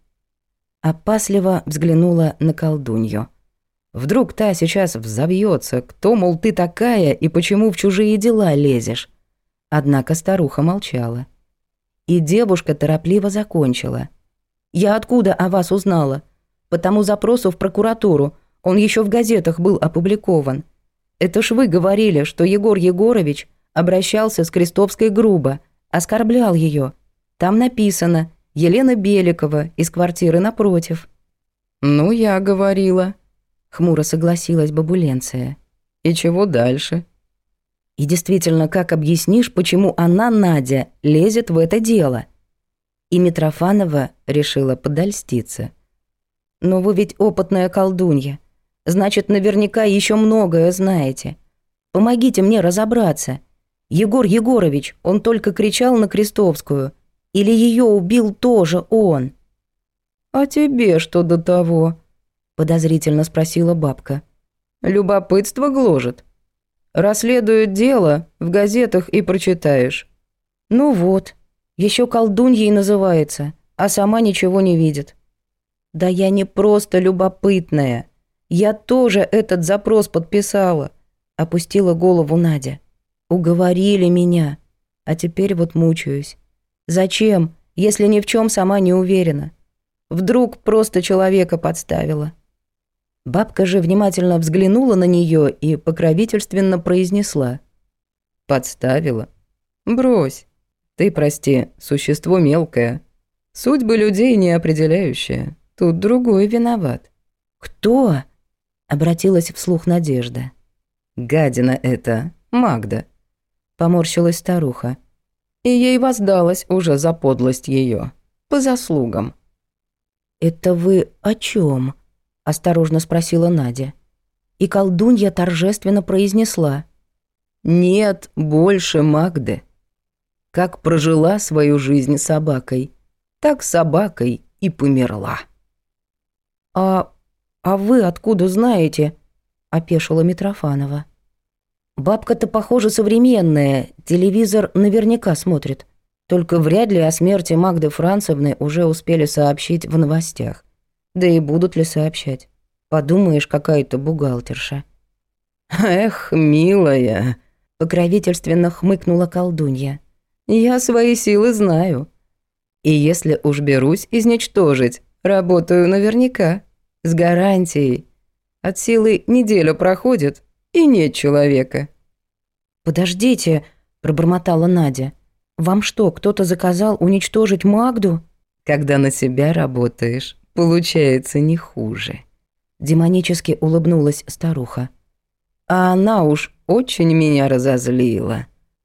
Опасливо взглянула на колдунью. Вдруг та сейчас взобьется, кто, мол, ты такая и почему в чужие дела лезешь. Однако старуха молчала. И девушка торопливо закончила. «Я откуда о вас узнала? По тому запросу в прокуратуру, он еще в газетах был опубликован. Это ж вы говорили, что Егор Егорович обращался с Крестовской грубо, оскорблял ее. Там написано: Елена Беликова из квартиры напротив». «Ну, я говорила», — хмуро согласилась бабуленция. «И чего дальше?» «И действительно, как объяснишь, почему она, Надя, лезет в это дело?» И Митрофанова решила подольститься. «Но вы ведь опытная колдунья. Значит, наверняка еще многое знаете. Помогите мне разобраться. Егор Егорович, он только кричал на Крестовскую. Или ее убил тоже он?» «А тебе что до того?» — подозрительно спросила бабка. «Любопытство гложет. Расследуют дело, в газетах и прочитаешь». «Ну вот, еще колдуньей называется, а сама ничего не видит». «Да я не просто любопытная. Я тоже этот запрос подписала», — опустила голову Надя. «Уговорили меня, а теперь вот мучаюсь. Зачем, если ни в чем сама не уверена? Вдруг просто человека подставила?» Бабка же внимательно взглянула на нее и покровительственно произнесла: «Подставила? Брось. Ты, прости, существо мелкое. Судьбы людей не определяющая. Тут другой виноват». «Кто?» — обратилась вслух Надежда. «Гадина это, Магда», — поморщилась старуха. «И ей воздалось уже за подлость ее, по заслугам». «Это вы о чем? Осторожно спросила Надя. И колдунья торжественно произнесла: «Нет больше Магды. Как прожила свою жизнь собакой, так собакой и померла». «А вы откуда знаете?» — опешила Митрофанова. «Бабка-то, похоже, современная, телевизор наверняка смотрит. Только вряд ли о смерти Магды Францевны уже успели сообщить в новостях. Да и будут ли сообщать? Подумаешь, какая-то бухгалтерша». «Эх, милая», — покровительственно хмыкнула колдунья. «Я свои силы знаю. И если уж берусь изничтожить, работаю наверняка, с гарантией. От силы неделя проходит, и нет человека. «Подождите», — пробормотала Надя. «Вам что, кто-то заказал уничтожить Магду?» «Когда на себя работаешь, получается не хуже», — демонически улыбнулась старуха. «А она уж очень меня разозлила».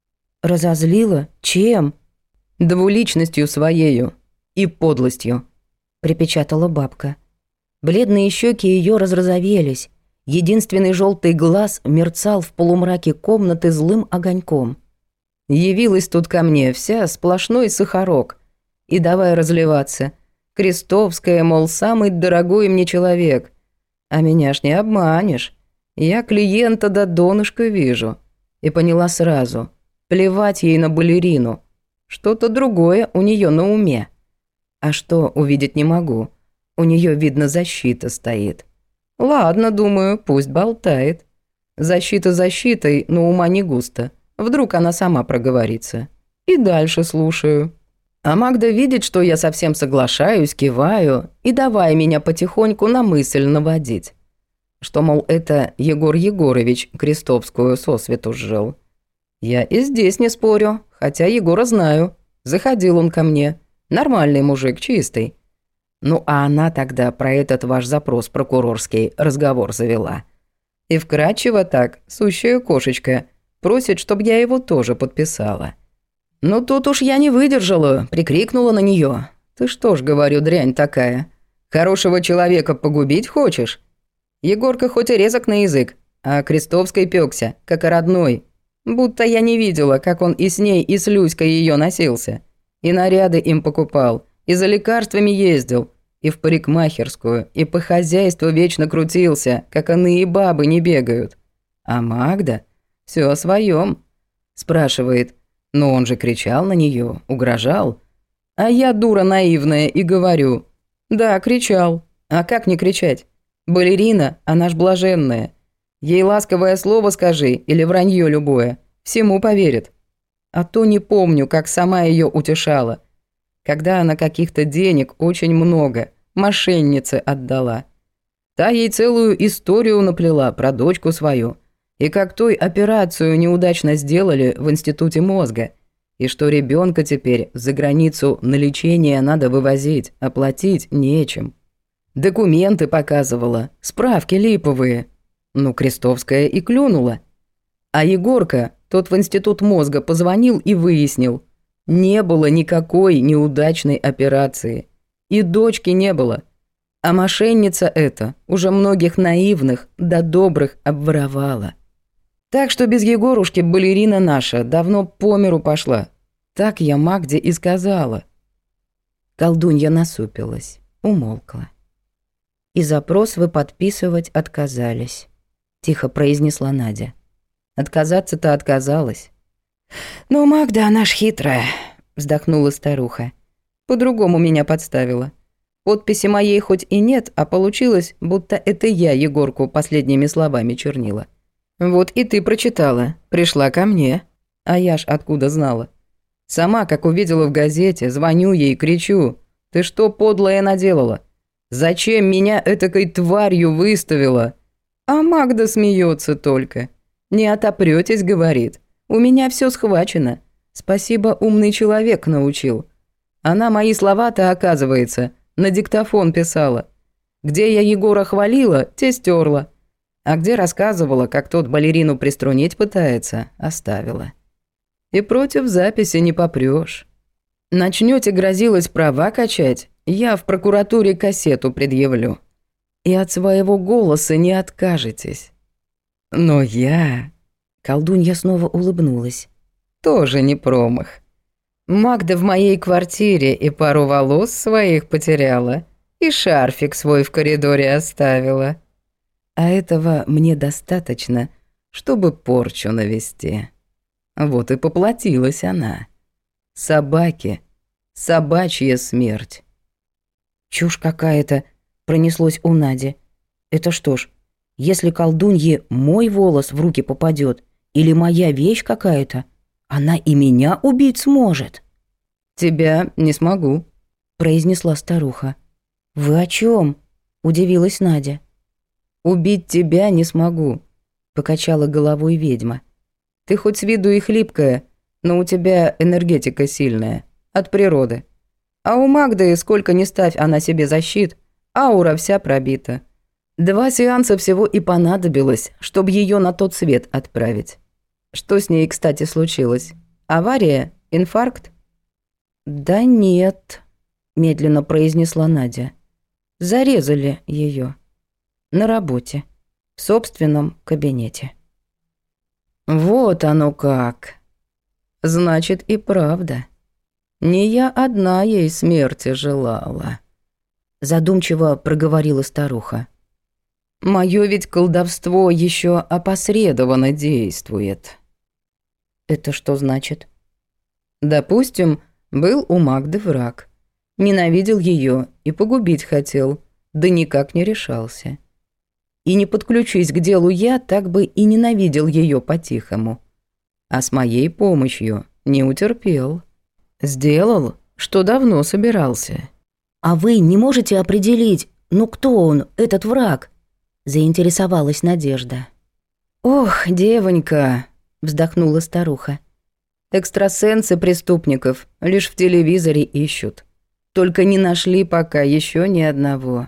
«Разозлила? Чем?» «Двуличностью своею и подлостью», — припечатала бабка. Бледные щеки ее разразовелись. Единственный желтый глаз мерцал в полумраке комнаты злым огоньком. Явилась тут ко мне вся сплошной сахарок. И давай разливаться. Крестовская, мол, самый дорогой мне человек. А меня ж не обманешь. Я клиента до донышка вижу. И поняла сразу. Плевать ей на балерину. Что-то другое у нее на уме. А что увидеть не могу. У нее, видно, защита стоит. Ладно, думаю, пусть болтает. Защита защитой, но ума не густо. Вдруг она сама проговорится. И дальше слушаю. А Магда видит, что я совсем соглашаюсь, киваю, и давай меня потихоньку на мысль наводить. Что, мол, это Егор Егорович Крестовскую сосвету сжил. Я и здесь не спорю, хотя Егора знаю. Заходил он ко мне. Нормальный мужик, чистый. Ну, а она тогда про этот ваш запрос прокурорский разговор завела. И вкратчиво так, сущая кошечка, просит, чтобы я его тоже подписала. Ну, тут уж я не выдержала, прикрикнула на нее. «Ты что ж, говорю, дрянь такая, хорошего человека погубить хочешь?» Егорка хоть и резок на язык, а Крестовской пёкся, как и родной. Будто я не видела, как он и с ней, и с Люськой ее носился. И наряды им покупал, и за лекарствами ездил, и в парикмахерскую, и по хозяйству вечно крутился, как иные бабы не бегают. А Магда все о своем. Спрашивает, но он же кричал на нее, угрожал. А я дура наивная и говорю, да, кричал. А как не кричать? Балерина, она ж блаженная. Ей ласковое слово скажи или вранье любое, всему поверит. А то не помню, как сама ее утешала. Когда она каких-то денег очень много, мошеннице отдала. Та ей целую историю наплела про дочку свою. И как той операцию неудачно сделали в институте мозга. И что ребенка теперь за границу на лечение надо вывозить, оплатить нечем. Документы показывала, справки липовые. Ну, Крестовская и клюнула. А Егорка, тот в институт мозга позвонил и выяснил. Не было никакой неудачной операции. И дочки не было. А мошенница эта уже многих наивных да добрых обворовала. Так что без Егорушки балерина наша давно по миру пошла. Так я Магде и сказала. Колдунья насупилась, умолкла. «И запрос вы подписывать отказались», – тихо произнесла Надя. Отказаться-то отказалась. «Но Магда, она ж хитрая», – вздохнула старуха. «По-другому меня подставила. Подписи моей хоть и нет, а получилось, будто это я Егорку последними словами чернила. Вот и ты прочитала, пришла ко мне. А я ж откуда знала? Сама, как увидела в газете, звоню ей, кричу. Ты что подлое наделала? Зачем меня этакой тварью выставила?» А Магда смеется только. «Не отопрётесь», — говорит. «У меня все схвачено. Спасибо, умный человек научил». Она мои слова-то, оказывается, на диктофон писала. Где я Егора хвалила, те стерла. А где рассказывала, как тот балерину приструнить пытается, оставила. И против записи не попрёшь. Начнёте, грозилась, права качать, я в прокуратуре кассету предъявлю. И от своего голоса не откажетесь. Но я... Колдунья снова улыбнулась. Тоже не промах. Магда в моей квартире и пару волос своих потеряла, и шарфик свой в коридоре оставила. А этого мне достаточно, чтобы порчу навести. Вот и поплатилась она. Собаки, собачья смерть. Чушь какая-то, пронеслось у Нади. Это что ж, если колдунье мой волос в руки попадет, или моя вещь какая-то, она и меня убить сможет. «Тебя не смогу», — произнесла старуха. «Вы о чем? Удивилась Надя. «Убить тебя не смогу», — покачала головой ведьма. Ты хоть с виду и хлипкая, но у тебя энергетика сильная, от природы. А у Магды, сколько ни ставь она себе защит, аура вся пробита. 2 сеанса всего и понадобилось, чтобы ее на тот свет отправить. Что с ней, кстати, случилось? Авария? Инфаркт? Да нет, медленно произнесла Надя. Зарезали ее. На работе. В собственном кабинете. Вот оно как. Значит, и правда. Не я одна ей смерти желала. Задумчиво проговорила старуха. Моё ведь колдовство еще опосредованно действует. Это что значит? Допустим, был у Магды враг. Ненавидел ее и погубить хотел, да никак не решался. И не подключись к делу я, так бы и ненавидел ее по-тихому. А с моей помощью не утерпел. Сделал, что давно собирался. «А вы не можете определить, ну кто он, этот враг?» – заинтересовалась Надежда. «Ох, девонька», – вздохнула старуха. «Экстрасенсы преступников лишь в телевизоре ищут. Только не нашли пока еще ни одного».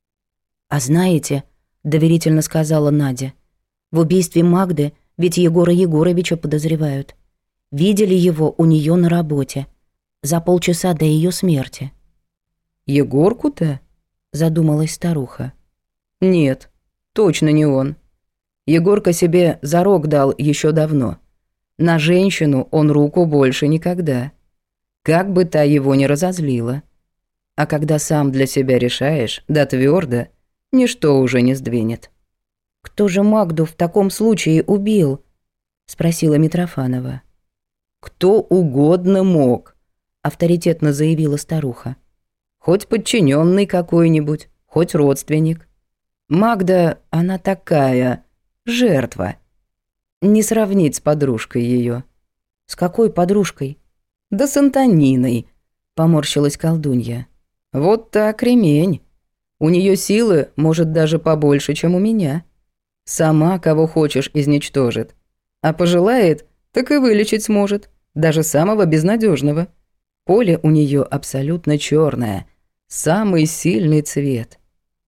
«А знаете», – доверительно сказала Надя, – «в убийстве Магды ведь Егора Егоровича подозревают. Видели его у нее на работе. За полчаса до ее смерти». «Егорку-то?» – задумалась старуха. «Нет, точно не он. Егорка себе зарок дал еще давно. На женщину он руку больше никогда. Как бы та его не разозлила. А когда сам для себя решаешь, да твердо, ничто уже не сдвинет». «Кто же Магду в таком случае убил?» – спросила Митрофанова. «Кто угодно мог», – авторитетно заявила старуха. «Хоть подчиненный какой-нибудь, хоть родственник. Магда, она такая, жертва. Не сравнить с подружкой ее. «С какой подружкой?» «Да с Антониной», – поморщилась колдунья. «Вот так ремень. У нее силы, может, даже побольше, чем у меня. Сама кого хочешь изничтожит. А пожелает, так и вылечить сможет, даже самого безнадежного. Поле у нее абсолютно черное, самый сильный цвет».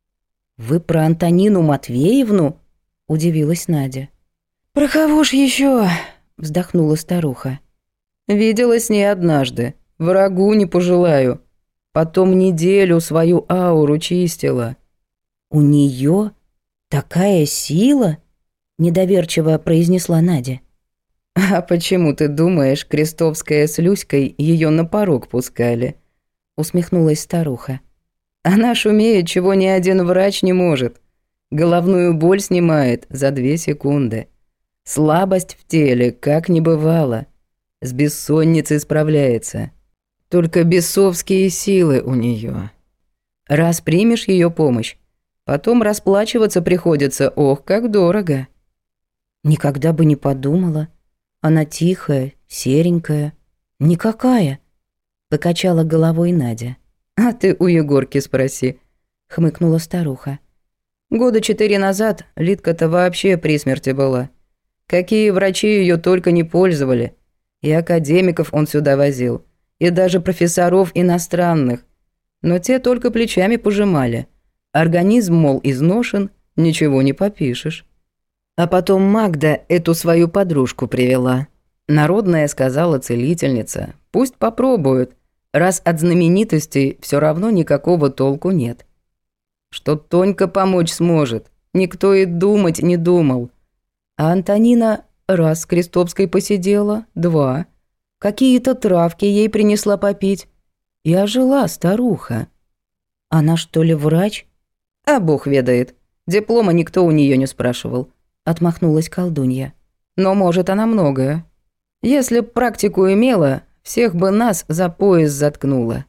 «Вы про Антонину Матвеевну?» – удивилась Надя. «Про кого ж еще? Вздохнула старуха. «Видела с ней однажды, врагу не пожелаю. Потом неделю свою ауру чистила». «У нее такая сила?» – недоверчиво произнесла Надя. «А почему ты думаешь, Крестовская с Люськой ее на порог пускали?» – усмехнулась старуха. «Она шумеет, чего ни один врач не может. Головную боль снимает за 2 секунды. Слабость в теле, как не бывало. С бессонницей справляется. Только бесовские силы у нее. Раз примешь ее помощь, потом расплачиваться приходится, ох, как дорого». «Никогда бы не подумала. Она тихая, серенькая. Никакая», – покачала головой Надя. «А ты у Егорки спроси», – хмыкнула старуха. 4 года назад Лидка-то вообще при смерти была. Какие врачи ее только не пользовали. И академиков он сюда возил, и даже профессоров иностранных. Но те только плечами пожимали. Организм, мол, изношен, ничего не попишешь. А потом Магда эту свою подружку привела. Народная, сказала целительница, пусть попробуют, раз от знаменитостей все равно никакого толку нет. Что Тонька помочь сможет, никто и думать не думал. А Антонина раз с Крестовской посидела, 2. Какие-то травки ей принесла попить. И ожила старуха. «Она что ли врач?» «А бог ведает. Диплома никто у нее не спрашивал», — отмахнулась колдунья. «Но может она многое. Если б практику имела, всех бы нас за пояс заткнула».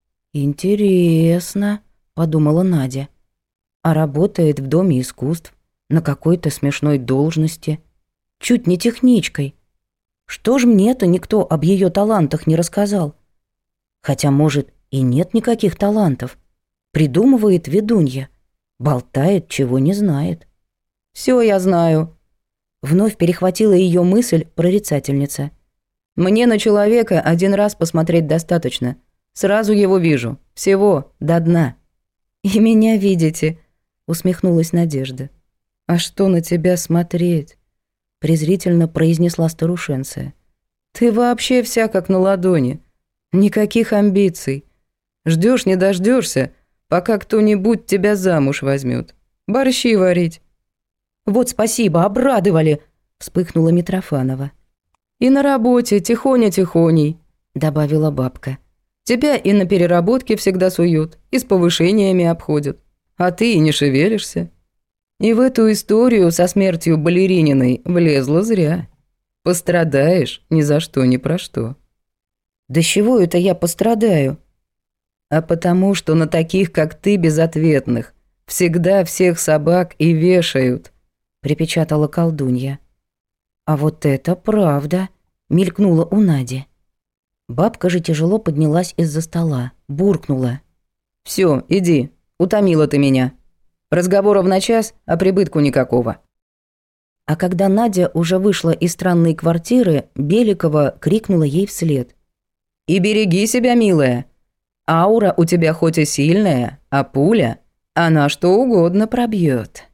«Интересно», – подумала Надя. «А работает в Доме искусств, на какой-то смешной должности, чуть не техничкой. Что ж мне-то никто об ее талантах не рассказал? Хотя, может, и нет никаких талантов. Придумывает ведунья, болтает, чего не знает». «Всё я знаю». Вновь перехватила ее мысль прорицательница. «Мне на человека один раз посмотреть достаточно. Сразу его вижу. Всего, до дна». «И меня видите», — усмехнулась Надежда. «А что на тебя смотреть?» — презрительно произнесла старушенция. «Ты вообще вся как на ладони. Никаких амбиций. Ждешь не дождешься, пока кто-нибудь тебя замуж возьмет. Борщи варить». «Вот спасибо, обрадовали», — вспыхнула Митрофанова. «И на работе тихоня-тихоней», — добавила бабка. «Тебя и на переработке всегда суют, и с повышениями обходят. А ты и не шевелишься. И в эту историю со смертью балерининой влезла зря. Пострадаешь ни за что, ни про что». «Да с чего это я пострадаю?» «А потому что на таких, как ты, безответных, всегда всех собак и вешают», — припечатала колдунья. «А вот это правда», — мелькнула у Нади. Бабка же тяжело поднялась из-за стола, буркнула. «Всё, иди, утомила ты меня. Разговоров на час, а прибытку никакого». А когда Надя уже вышла из странной квартиры, Беликова крикнула ей вслед. «И береги себя, милая. Аура у тебя хоть и сильная, а пуля, она что угодно пробьет».